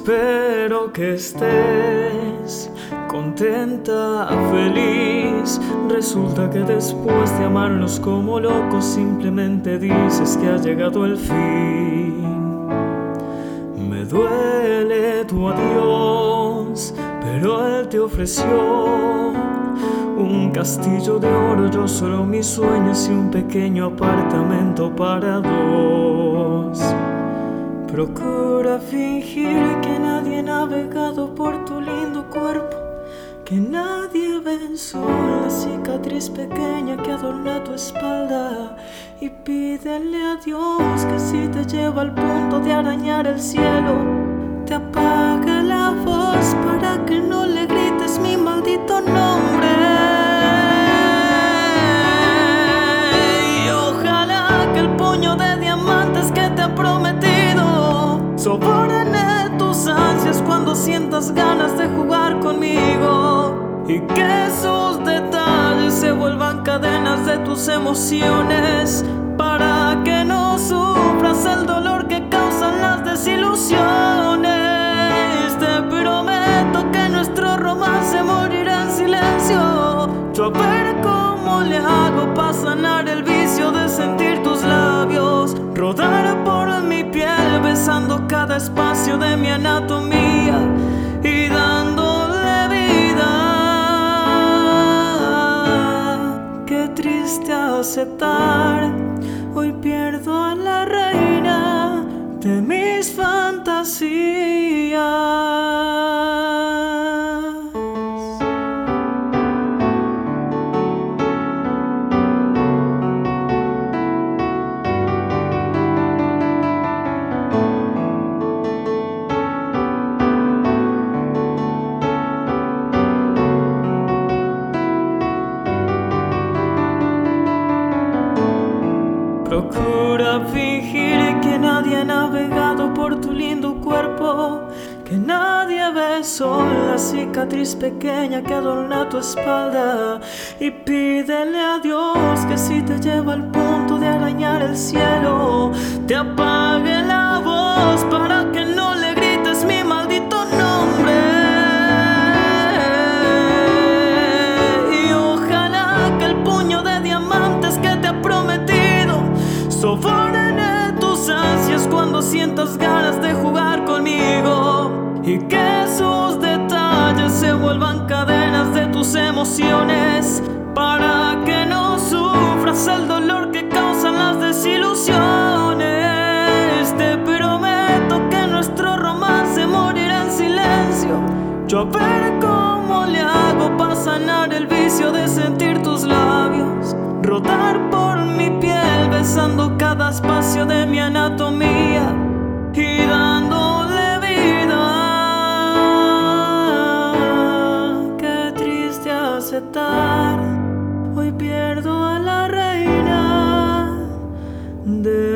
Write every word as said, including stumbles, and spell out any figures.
Espero que estés contenta, feliz. Resulta que después de amarnos como locos simplemente dices que ha llegado el fin. Me duele tu adiós, pero él te ofreció un castillo de oro, yo solo mis sueños y un pequeño apartamento para dos. Procura fingir que nadie ha navegado por tu lindo cuerpo, que nadie ve solo la cicatriz pequeña que adorna tu espalda, y pídele a Dios que si te lleva al punto de arañar el cielo, te apague la voz para que no le grites mi maldito nombre. Y ojalá que el puño de diamantes que te ha prometido soborne tus ansias cuando sientas ganas de jugar conmigo, y que esos detalles se vuelvan cadenas de tus emociones para que no sufras el dolor que causan las desilusiones. Te prometo que nuestro romance morirá en silencio. Yo a ver cómo le hago para sanar el vicio de sentir tus labios rodar por mi piel, besando cada espacio de mi anatomía y dándole vida. Qué triste aceptar, hoy pierdo a la reina de mis fantasías. Procura fingir que nadie ha navegado por tu lindo cuerpo, que nadie ve solo la cicatriz pequeña que adorna tu espalda, y pídele a Dios que si te lleva al punto de arañar el cielo, te apague la voz para que no le grites mi maldito nombre. Y ojalá que el puño de diamantes que te ha prometido soborne tus ansias cuando sientas ganas de jugar conmigo, y que esos detalles se vuelvan cadenas de tus emociones para que no sufras el dolor que causan las desilusiones. Te prometo que nuestro romance morirá en silencio. Yo a ver cómo le hago para sanar el vicio de sentir tus labios rodar por mi piel, besando cada espacio de mi anatomía y dándole vida. Qué triste aceptar, hoy pierdo a la reina de